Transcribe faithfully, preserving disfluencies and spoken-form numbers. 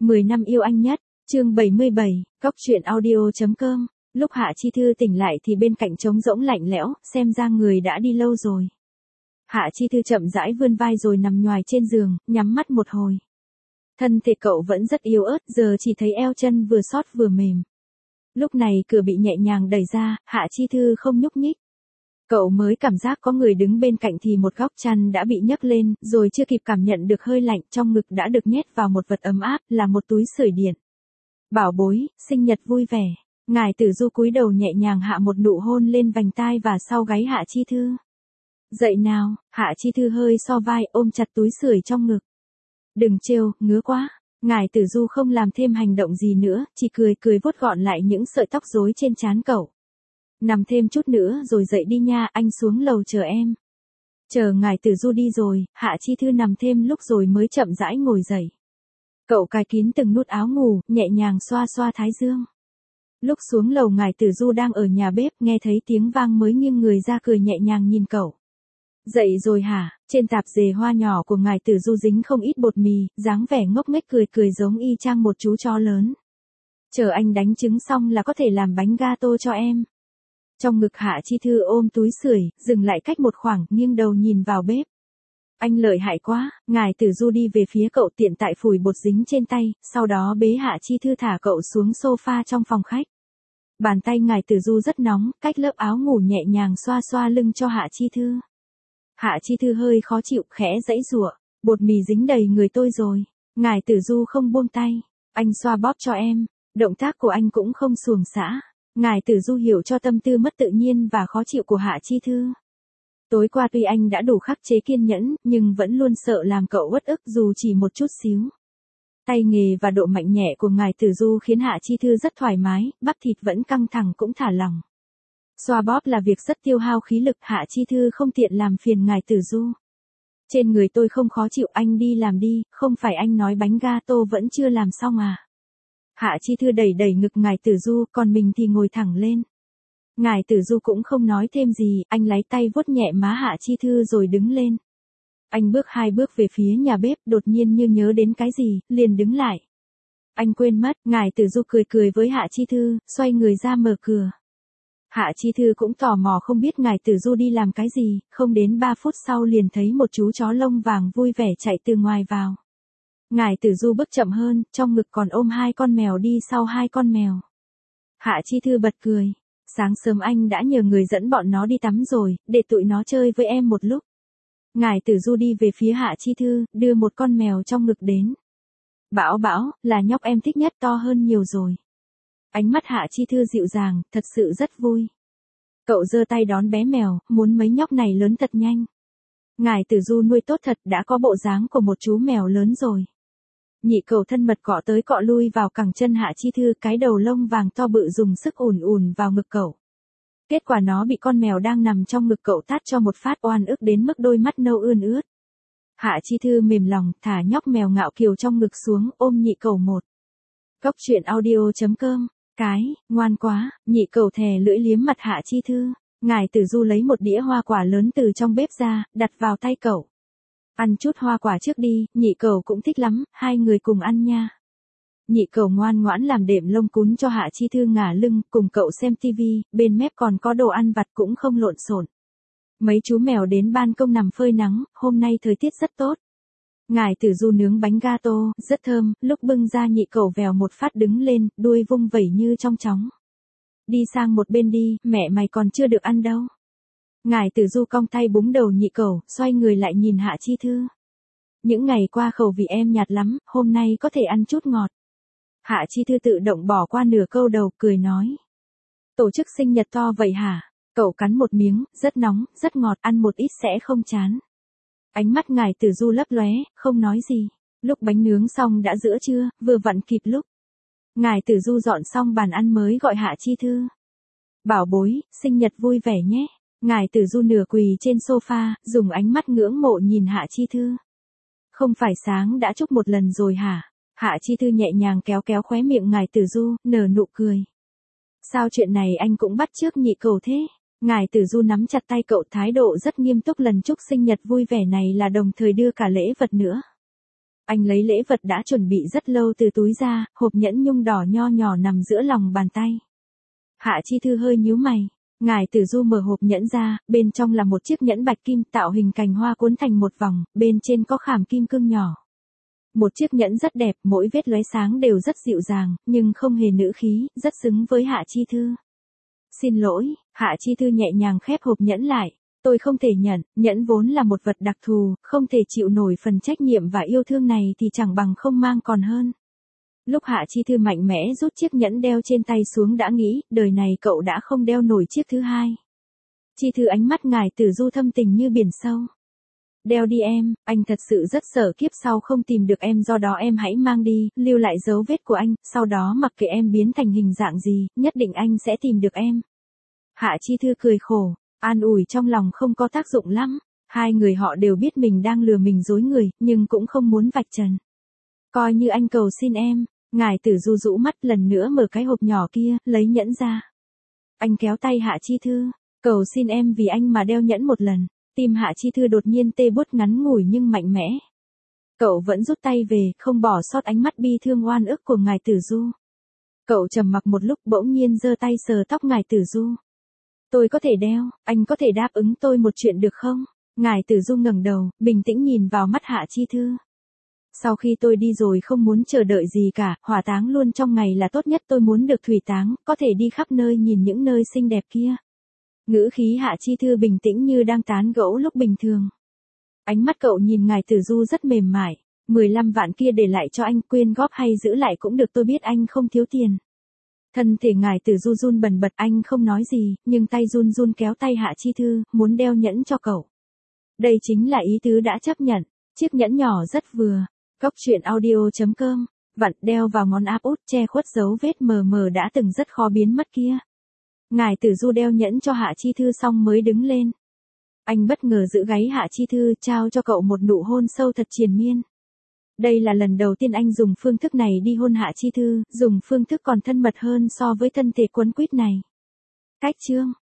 mười năm yêu anh nhất, chương bảy mươi bảy, cóc truyện audio.com. Lúc Hạ Chi Thư tỉnh lại thì bên cạnh trống rỗng lạnh lẽo, xem ra người đã đi lâu rồi. Hạ Chi Thư chậm rãi vươn vai rồi nằm nhoài trên giường, nhắm mắt một hồi. Thân thể cậu vẫn rất yếu ớt, giờ chỉ thấy eo chân vừa xót vừa mềm. Lúc này cửa bị nhẹ nhàng đẩy ra, Hạ Chi Thư không nhúc nhích. Cậu mới cảm giác có người đứng bên cạnh thì một góc chăn đã bị nhấc lên, rồi chưa kịp cảm nhận được hơi lạnh, trong ngực đã được nhét vào một vật ấm áp, là một túi sưởi điện. Bảo bối, sinh nhật vui vẻ. Ngài Tử Du cúi đầu nhẹ nhàng hạ một nụ hôn lên vành tai và sau gáy Hạ Chi Thư. Dậy nào, Hạ Chi Thư hơi so vai ôm chặt túi sưởi trong ngực. Đừng trêu, ngứa quá. Ngài Tử Du không làm thêm hành động gì nữa, chỉ cười cười vuốt gọn lại những sợi tóc rối trên trán cậu. Nằm thêm chút nữa rồi dậy đi nha, anh xuống lầu chờ em. Chờ Ngài Tử Du đi rồi, Hạ Chi Thư nằm thêm lúc rồi mới chậm rãi ngồi dậy. Cậu cài kín từng nút áo ngủ, nhẹ nhàng xoa xoa thái dương. Lúc xuống lầu Ngài Tử Du đang ở nhà bếp, nghe thấy tiếng vang mới nghiêng người ra cười nhẹ nhàng nhìn cậu. Dậy rồi hả? Trên tạp dề hoa nhỏ của Ngài Tử Du dính không ít bột mì, dáng vẻ ngốc nghếch cười cười giống y chang một chú chó lớn. Chờ anh đánh trứng xong là có thể làm bánh gato cho em. Trong ngực Hạ Chi Thư ôm túi sưởi, dừng lại cách một khoảng, nghiêng đầu nhìn vào bếp. Anh lợi hại quá. Ngài Tử Du đi về phía cậu tiện tại phủi bột dính trên tay, sau đó bế Hạ Chi Thư thả cậu xuống sofa trong phòng khách. Bàn tay Ngài Tử Du rất nóng, cách lớp áo ngủ nhẹ nhàng xoa xoa lưng cho Hạ Chi Thư. Hạ Chi Thư hơi khó chịu, khẽ giãy giụa. Bột mì dính đầy người tôi rồi. Ngài Tử Du không buông tay. Anh xoa bóp cho em. Động tác của anh cũng không xuồng xã. Ngài Tử Du hiểu cho tâm tư mất tự nhiên và khó chịu của Hạ Chi Thư. Tối qua tuy anh đã đủ khắc chế kiên nhẫn, nhưng vẫn luôn sợ làm cậu uất ức dù chỉ một chút xíu. Tay nghề và độ mạnh nhẹ của Ngài Tử Du khiến Hạ Chi Thư rất thoải mái, bắp thịt vẫn căng thẳng cũng thả lỏng. Xoa bóp là việc rất tiêu hao khí lực, Hạ Chi Thư không tiện làm phiền Ngài Tử Du. Trên người tôi không khó chịu, anh đi làm đi, không phải anh nói bánh gato vẫn chưa làm xong à? Hạ Chi Thư đẩy đẩy ngực Ngài Tử Du, còn mình thì ngồi thẳng lên. Ngài Tử Du cũng không nói thêm gì, anh lấy tay vuốt nhẹ má Hạ Chi Thư rồi đứng lên. Anh bước hai bước về phía nhà bếp, đột nhiên như nhớ đến cái gì, liền đứng lại. Anh quên mất. Ngài Tử Du cười cười với Hạ Chi Thư, xoay người ra mở cửa. Hạ Chi Thư cũng tò mò không biết Ngài Tử Du đi làm cái gì, không đến ba phút sau liền thấy một chú chó lông vàng vui vẻ chạy từ ngoài vào. Ngài Tử Du bước chậm hơn, trong ngực còn ôm hai con mèo đi sau hai con mèo. Hạ Chi Thư bật cười. Sáng sớm anh đã nhờ người dẫn bọn nó đi tắm rồi, để tụi nó chơi với em một lúc. Ngài Tử Du đi về phía Hạ Chi Thư, đưa một con mèo trong ngực đến. Bảo Bảo, là nhóc em thích nhất, to hơn nhiều rồi. Ánh mắt Hạ Chi Thư dịu dàng, thật sự rất vui. Cậu giơ tay đón bé mèo, muốn mấy nhóc này lớn thật nhanh. Ngài Tử Du nuôi tốt thật, đã có bộ dáng của một chú mèo lớn rồi. Nhị cậu thân mật cọ tới cọ lui vào cẳng chân Hạ Chi Thư, cái đầu lông vàng to bự dùng sức ùn ùn vào ngực cậu. Kết quả nó bị con mèo đang nằm trong ngực cậu tát cho một phát oan ức đến mức đôi mắt nâu ươn ướt. Hạ Chi Thư mềm lòng, thả nhóc mèo ngạo kiều trong ngực xuống, ôm nhị cậu một. Cóc truyện audio.com. Cái, ngoan quá. Nhị cậu thè lưỡi liếm mặt Hạ Chi Thư. Ngài Tử Du lấy một đĩa hoa quả lớn từ trong bếp ra, đặt vào tay cậu. Ăn chút hoa quả trước đi, nhị cậu cũng thích lắm, hai người cùng ăn nha. Nhị cậu ngoan ngoãn làm đệm lông cún cho Hạ Chi Thư ngả lưng, cùng cậu xem tivi, bên mép còn có đồ ăn vặt cũng không lộn xộn. Mấy chú mèo đến ban công nằm phơi nắng, hôm nay thời tiết rất tốt. Ngài Tử Du nướng bánh gato, rất thơm, lúc bưng ra nhị cậu vèo một phát đứng lên, đuôi vung vẩy như trong chóng. Đi sang một bên đi, mẹ mày còn chưa được ăn đâu. Ngài Tử Du cong tay búng đầu nhị cậu, xoay người lại nhìn Hạ Chi Thư. Những ngày qua khẩu vị em nhạt lắm, hôm nay có thể ăn chút ngọt. Hạ Chi Thư tự động bỏ qua nửa câu đầu, cười nói. Tổ chức sinh nhật to vậy hả? Cậu cắn một miếng, rất nóng, rất ngọt, ăn một ít sẽ không chán. Ánh mắt Ngài Tử Du lấp lóe, không nói gì. Lúc bánh nướng xong đã giữa trưa, vừa vặn kịp lúc. Ngài Tử Du dọn xong bàn ăn mới gọi Hạ Chi Thư. Bảo bối, sinh nhật vui vẻ nhé. Ngài Tử Du nửa quỳ trên sofa, dùng ánh mắt ngưỡng mộ nhìn Hạ Chi Thư. Không phải sáng đã chúc một lần rồi hả? Hạ Chi Thư nhẹ nhàng kéo kéo khóe miệng Ngài Tử Du, nở nụ cười. Sao chuyện này anh cũng bắt chước nhị cậu thế? Ngài Tử Du nắm chặt tay cậu, thái độ rất nghiêm túc, lần chúc sinh nhật vui vẻ này là đồng thời đưa cả lễ vật nữa. Anh lấy lễ vật đã chuẩn bị rất lâu từ túi ra, hộp nhẫn nhung đỏ nho nhỏ nằm giữa lòng bàn tay. Hạ Chi Thư hơi nhíu mày. Ngải Tử Du mở hộp nhẫn ra, bên trong là một chiếc nhẫn bạch kim tạo hình cành hoa cuốn thành một vòng, bên trên có khảm kim cương nhỏ. Một chiếc nhẫn rất đẹp, mỗi vết lóe sáng đều rất dịu dàng, nhưng không hề nữ khí, rất xứng với Hạ Chi Thư. Xin lỗi, Hạ Chi Thư nhẹ nhàng khép hộp nhẫn lại. Tôi không thể nhận, nhẫn vốn là một vật đặc thù, không thể chịu nổi phần trách nhiệm và yêu thương này thì chẳng bằng không mang còn hơn. Lúc Hạ Chi Thư mạnh mẽ rút chiếc nhẫn đeo trên tay xuống đã nghĩ, đời này cậu đã không đeo nổi chiếc thứ hai. Chi Thư ánh mắt Ngải Tử Du thâm tình như biển sâu. Đeo đi em, anh thật sự rất sợ kiếp sau không tìm được em, do đó em hãy mang đi, lưu lại dấu vết của anh, sau đó mặc kệ em biến thành hình dạng gì, nhất định anh sẽ tìm được em. Hạ Chi Thư cười khổ, an ủi trong lòng không có tác dụng lắm, hai người họ đều biết mình đang lừa mình dối người, nhưng cũng không muốn vạch trần. Coi như anh cầu xin em. Ngải Tử Du rũ mắt lần nữa mở cái hộp nhỏ kia, lấy nhẫn ra. Anh kéo tay Hạ Chi Thư, cầu xin em vì anh mà đeo nhẫn một lần. Tim Hạ Chi Thư đột nhiên tê buốt ngắn ngủi nhưng mạnh mẽ. Cậu vẫn rút tay về, không bỏ sót ánh mắt bi thương oan ức của Ngải Tử Du. Cậu trầm mặc một lúc bỗng nhiên giơ tay sờ tóc Ngải Tử Du. Tôi có thể đeo, anh có thể đáp ứng tôi một chuyện được không? Ngải Tử Du ngẩng đầu, bình tĩnh nhìn vào mắt Hạ Chi Thư. Sau khi tôi đi rồi không muốn chờ đợi gì cả, hỏa táng luôn trong ngày là tốt nhất, tôi muốn được thủy táng, có thể đi khắp nơi nhìn những nơi xinh đẹp kia. Ngữ khí Hạ Chi Thư bình tĩnh như đang tán gẫu lúc bình thường. Ánh mắt cậu nhìn Ngải Tử Du rất mềm mại, mười lăm vạn kia để lại cho anh, quyên góp hay giữ lại cũng được, tôi biết anh không thiếu tiền. Thân thể Ngải Tử Du run bần bật, anh không nói gì, nhưng tay run run kéo tay Hạ Chi Thư, muốn đeo nhẫn cho cậu. Đây chính là ý tứ đã chấp nhận, chiếc nhẫn nhỏ rất vừa. Cóc truyện audio chấm com, vặn đeo vào ngón áp út che khuất dấu vết mờ mờ đã từng rất khó biến mất kia. Ngải Tử Du đeo nhẫn cho Hạ Chi Thư xong mới đứng lên. Anh bất ngờ giữ gáy Hạ Chi Thư, trao cho cậu một nụ hôn sâu thật triền miên. Đây là lần đầu tiên anh dùng phương thức này đi hôn Hạ Chi Thư, dùng phương thức còn thân mật hơn so với thân thể quấn quýt này. Cách chương